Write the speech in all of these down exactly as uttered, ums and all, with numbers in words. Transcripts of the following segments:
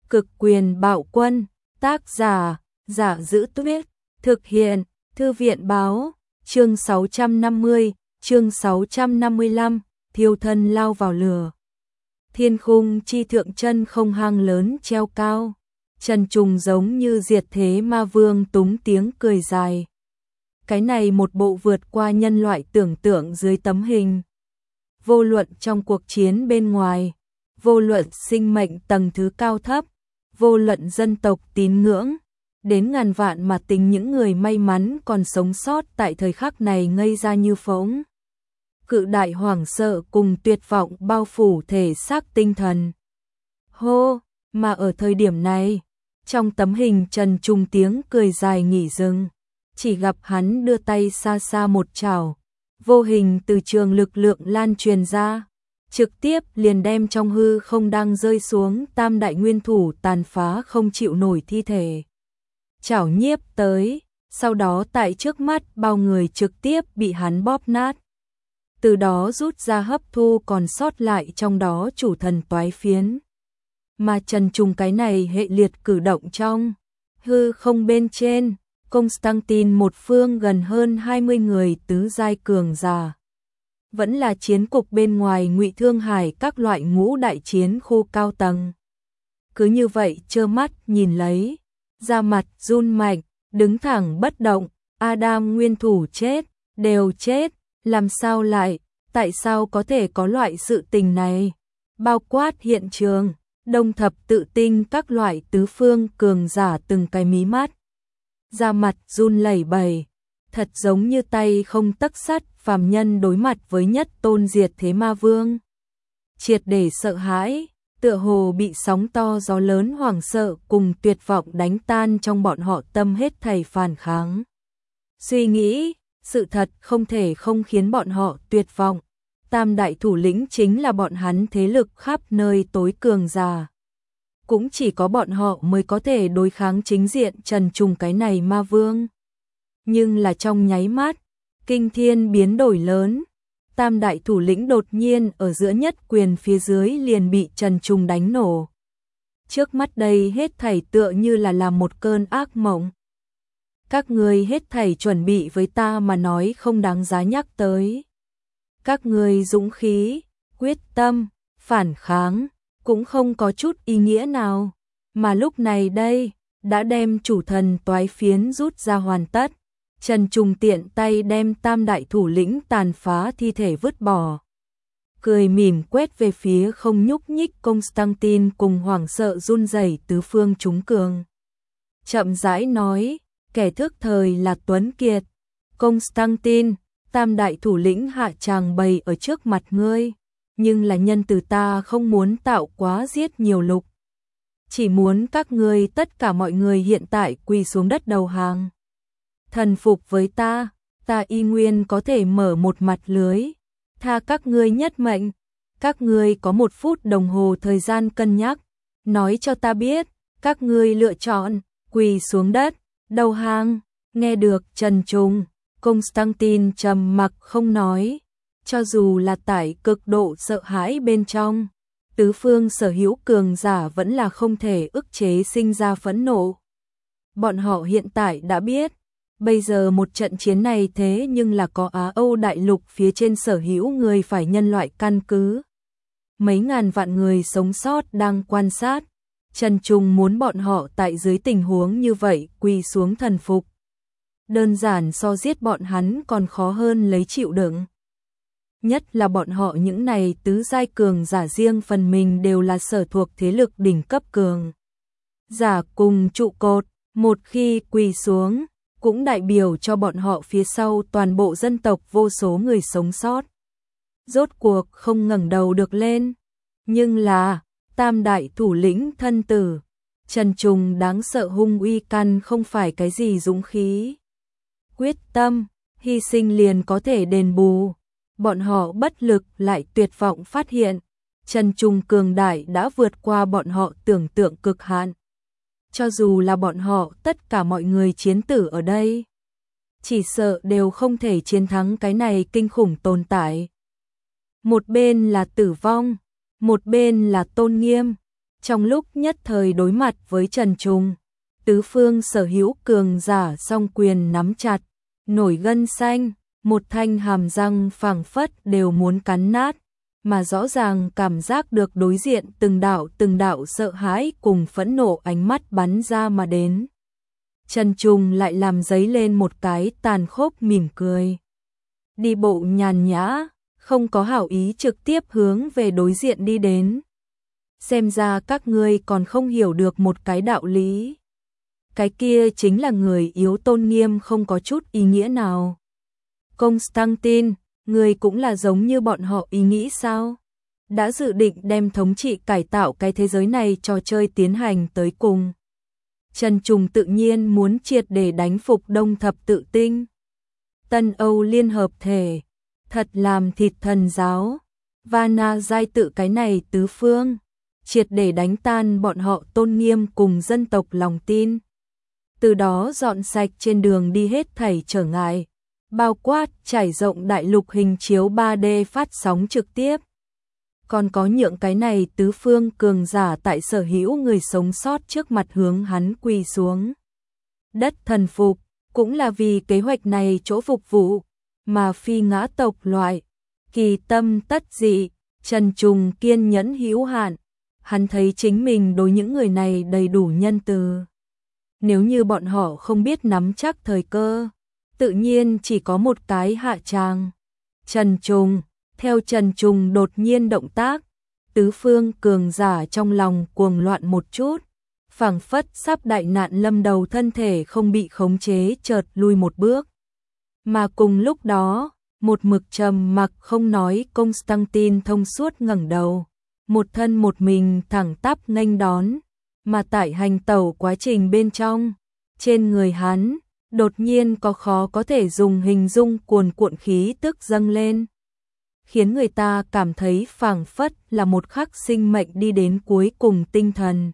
Cực quyền bạo quân, tác giả, Giả Giữ Tuyết, thực hiện, Thư viện báo, chương sáu trăm năm mươi, chương sáu trăm năm mươi lăm, thiêu thân lao vào lửa. Thiên khung chi thượng chân không hang lớn treo cao, Trần Trùng giống như diệt thế ma vương túng tiếng cười dài. Cái này một bộ vượt qua nhân loại tưởng tượng dưới tấm hình. Vô luận trong cuộc chiến bên ngoài, vô luận sinh mệnh tầng thứ cao thấp, vô luận dân tộc tín ngưỡng, đến ngàn vạn mà tính những người may mắn còn sống sót tại thời khắc này ngây ra như phỗng. Cự đại hoảng sợ cùng tuyệt vọng bao phủ thể xác tinh thần. Hô, mà ở thời điểm này, trong tấm hình Trần Trùng tiếng cười dài nghỉ dừng, chỉ gặp hắn đưa tay xa xa một chảo, vô hình từ trường lực lượng lan truyền ra, trực tiếp liền đem trong hư không đang rơi xuống tam đại nguyên thủ tàn phá không chịu nổi thi thể. Chảo nhiếp tới, sau đó tại trước mắt bao người trực tiếp bị hắn bóp nát. Từ đó rút ra hấp thu còn sót lại trong đó chủ thần toái phiến. Mà Trần Trùng cái này hệ liệt cử động trong hư không bên trên, Constantine một phương gần hơn hai mươi người tứ giai cường giả. Vẫn là chiến cục bên ngoài Ngụy Thương Hải các loại ngũ đại chiến khu cao tầng. Cứ như vậy trơ mắt nhìn lấy, da mặt run mạnh, đứng thẳng bất động, Adam nguyên thủ chết, đều chết, làm sao lại, tại sao có thể có loại sự tình này? Bao quát hiện trường, đông thập tự tinh các loại tứ phương cường giả từng cái mí mắt. Da mặt run lẩy bẩy, thật giống như tay không tấc sắt phàm nhân đối mặt với nhất tôn diệt thế ma vương. Triệt để sợ hãi, tựa hồ bị sóng to gió lớn hoảng sợ cùng tuyệt vọng đánh tan trong bọn họ tâm hết thảy phản kháng. Suy nghĩ, sự thật không thể không khiến bọn họ tuyệt vọng. Tam đại thủ lĩnh chính là bọn hắn thế lực khắp nơi tối cường giả. Cũng chỉ có bọn họ mới có thể đối kháng chính diện Trần Trùng cái này ma vương. Nhưng là trong nháy mắt, kinh thiên biến đổi lớn, tam đại thủ lĩnh đột nhiên ở giữa nhất quyền phía dưới liền bị Trần Trùng đánh nổ. Trước mắt đây hết thảy tựa như là làm một cơn ác mộng. Các ngươi hết thảy chuẩn bị với ta mà nói không đáng giá nhắc tới. Các ngươi dũng khí, quyết tâm, phản kháng, cũng không có chút ý nghĩa nào. Mà lúc này đây, đã đem chủ thần toái phiến rút ra hoàn tất. Trần Trùng tiện tay đem tam đại thủ lĩnh tàn phá thi thể vứt bỏ. Cười mỉm quét về phía không nhúc nhích Constantine cùng hoảng sợ run rẩy tứ phương chúng cường. Chậm rãi nói, kẻ thức thời là Tuấn Kiệt. Constantine, tam đại thủ lĩnh hạ tràng bày ở trước mặt ngươi, nhưng là nhân từ ta không muốn tạo quá giết nhiều lục. Chỉ muốn các ngươi tất cả mọi người hiện tại quỳ xuống đất đầu hàng. Thần phục với ta, ta y nguyên có thể mở một mặt lưới, tha các ngươi nhất mệnh. Các ngươi có một phút đồng hồ thời gian cân nhắc, nói cho ta biết, các ngươi lựa chọn, quỳ xuống đất, đầu hàng. Nghe được Trần Trùng, Constantine trầm mặc không nói, cho dù là tại cực độ sợ hãi bên trong, tứ phương sở hữu cường giả vẫn là không thể ức chế sinh ra phẫn nộ. Bọn họ hiện tại đã biết, bây giờ một trận chiến này thế nhưng là có Á Âu đại lục phía trên sở hữu người phải nhân loại căn cứ. Mấy ngàn vạn người sống sót đang quan sát, Trần Trùng muốn bọn họ tại dưới tình huống như vậy quỳ xuống thần phục. Đơn giản so giết bọn hắn còn khó hơn lấy chịu đựng. Nhất là bọn họ những này tứ giai cường giả riêng phần mình đều là sở thuộc thế lực đỉnh cấp cường giả cùng trụ cột, một khi quỳ xuống, cũng đại biểu cho bọn họ phía sau toàn bộ dân tộc vô số người sống sót. Rốt cuộc không ngẩng đầu được lên, nhưng là tam đại thủ lĩnh thân tử, Trần Trùng đáng sợ hung uy căn không phải cái gì dũng khí. Quyết tâm, hy sinh liền có thể đền bù. Bọn họ bất lực lại tuyệt vọng phát hiện, Trần Trùng cường đại đã vượt qua bọn họ tưởng tượng cực hạn. Cho dù là bọn họ tất cả mọi người chiến tử ở đây, chỉ sợ đều không thể chiến thắng cái này kinh khủng tồn tại. Một bên là tử vong, một bên là tôn nghiêm. Trong lúc nhất thời đối mặt với Trần Trùng, tứ phương sở hữu cường giả song quyền nắm chặt, nổi gân xanh, một thanh hàm răng phảng phất đều muốn cắn nát, mà rõ ràng cảm giác được đối diện từng đạo từng đạo sợ hãi cùng phẫn nộ ánh mắt bắn ra mà đến. Trần Trùng lại làm dấy lên một cái tàn khốc mỉm cười. Đi bộ nhàn nhã, không có hảo ý trực tiếp hướng về đối diện đi đến. Xem ra các ngươi còn không hiểu được một cái đạo lý. Cái kia chính là người yếu tôn nghiêm không có chút ý nghĩa nào. Constantine, người cũng là giống như bọn họ ý nghĩ sao? Đã dự định đem thống trị cải tạo cái thế giới này trò chơi tiến hành tới cùng. Trần Trùng tự nhiên muốn triệt để đánh phục Đông Thập Tự Tinh. Tân Âu Liên Hợp Thể, thật làm thịt thần giáo, Vana giai tự cái này tứ phương, triệt để đánh tan bọn họ tôn nghiêm cùng dân tộc lòng tin. Từ đó dọn sạch trên đường đi hết thảy trở ngại, bao quát trải rộng đại lục hình chiếu ba D phát sóng trực tiếp. Còn có nhượng cái này tứ phương cường giả tại sở hữu người sống sót trước mặt hướng hắn quỳ xuống. Đất thần phục, cũng là vì kế hoạch này chỗ phục vụ, mà phi ngã tộc loại. Kỳ tâm tất dị, Trần Trùng kiên nhẫn hữu hạn, hắn thấy chính mình đối những người này đầy đủ nhân từ. Nếu như bọn họ không biết nắm chắc thời cơ, tự nhiên chỉ có một cái hạ tràng. Trần Trùng, theo Trần Trùng đột nhiên động tác, tứ phương cường giả trong lòng cuồng loạn một chút, phảng phất sắp đại nạn lâm đầu, thân thể không bị khống chế chợt lui một bước. Mà cùng lúc đó, một mực trầm mặc không nói Constantine thông suốt ngẩng đầu, một thân một mình thẳng tắp nghênh đón, mà tại hành tẩu quá trình bên trong, trên người hắn đột nhiên có khó có thể dùng hình dung cuồn cuộn khí tức dâng lên, khiến người ta cảm thấy phảng phất là một khắc sinh mệnh đi đến cuối cùng tinh thần,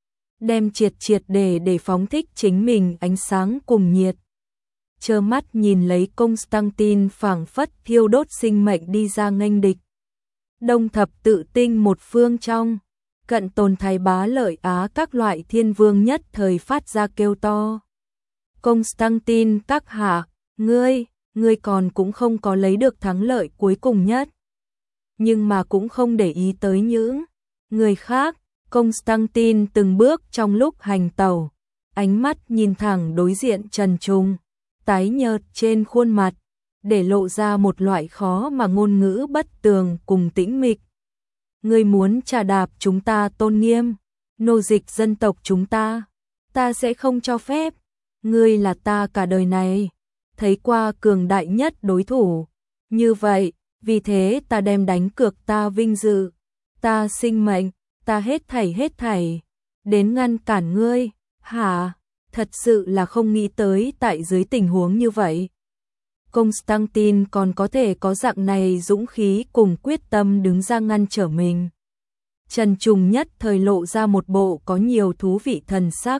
đem triệt triệt để để phóng thích chính mình ánh sáng cùng nhiệt. Trơ mắt nhìn lấy Constantine phảng phất thiêu đốt sinh mệnh đi ra nghênh địch. Đông Thập Tự Tinh một phương trong, cận tồn thái bá lợi Á các loại thiên vương nhất thời phát ra kêu to. Constantine các hạ, ngươi, ngươi còn cũng không có lấy được thắng lợi cuối cùng nhất. Nhưng mà cũng không để ý tới những người khác, Constantine từng bước trong lúc hành tẩu, ánh mắt nhìn thẳng đối diện Trần Trùng, tái nhợt trên khuôn mặt, để lộ ra một loại khó mà ngôn ngữ bất tường cùng tĩnh mịch. Ngươi muốn trà đạp chúng ta tôn nghiêm, nô dịch dân tộc chúng ta, ta sẽ không cho phép. Ngươi là ta cả đời này thấy qua cường đại nhất đối thủ. Như vậy, vì thế ta đem đánh cược ta vinh dự, ta sinh mệnh, ta hết thảy hết thảy, đến ngăn cản ngươi. Hả? Thật sự là không nghĩ tới tại dưới tình huống như vậy, Constantine còn có thể có dạng này dũng khí cùng quyết tâm đứng ra ngăn trở mình. Trần Trùng nhất thời lộ ra một bộ có nhiều thú vị thần sắc.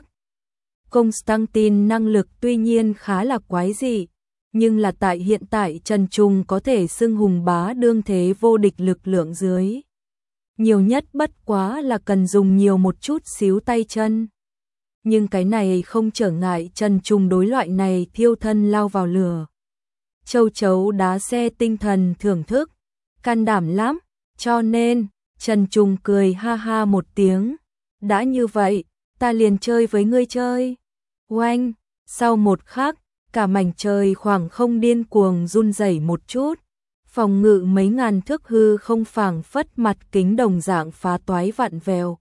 Constantine năng lực tuy nhiên khá là quái dị, nhưng là tại hiện tại Trần Trùng có thể xưng hùng bá đương thế vô địch lực lượng dưới. Nhiều nhất bất quá là cần dùng nhiều một chút xíu tay chân. Nhưng cái này không trở ngại Trần Trùng đối loại này thiêu thân lao vào lửa. Châu chấu đá xe tinh thần thưởng thức, can đảm lắm, cho nên, Trần Trùng cười ha ha một tiếng. Đã như vậy, ta liền chơi với ngươi chơi. Oanh, sau một khắc, cả mảnh trời khoảng không điên cuồng run rẩy một chút. Phòng ngự mấy ngàn thước hư không phảng phất mặt kính đồng dạng phá toái vặn vẹo.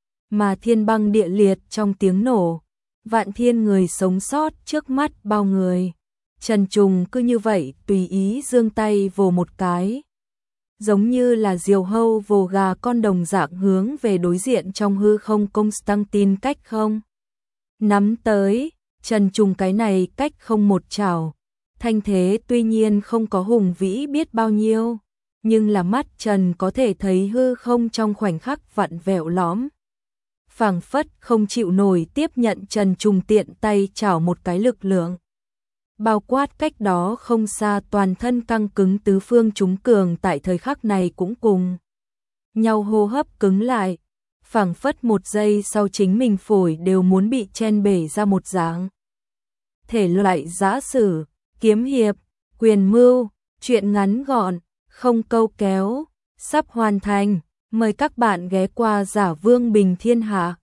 Mà thiên băng địa liệt trong tiếng nổ, vạn thiên người sống sót trước mắt bao người. Trần Trùng cứ như vậy tùy ý giương tay vồ một cái, giống như là diều hâu vồ gà con đồng dạng hướng về đối diện trong hư không Constantine cách không. Nắm tới, Trần Trùng cái này cách không một chảo, thanh thế tuy nhiên không có hùng vĩ biết bao nhiêu, nhưng là mắt Trần có thể thấy hư không trong khoảnh khắc vặn vẹo lõm. Phảng phất không chịu nổi tiếp nhận Trần Trùng tiện tay chảo một cái lực lượng. Bao quát cách đó không xa toàn thân căng cứng tứ phương chúng cường tại thời khắc này cũng cùng nhau hô hấp cứng lại, phảng phất một giây sau chính mình phổi đều muốn bị chen bể ra một dạng. Thể loại giã sử, kiếm hiệp, quyền mưu, truyện ngắn gọn, không câu kéo, sắp hoàn thành. Mời các bạn ghé qua Giả Vương Bình Thiên Hạ.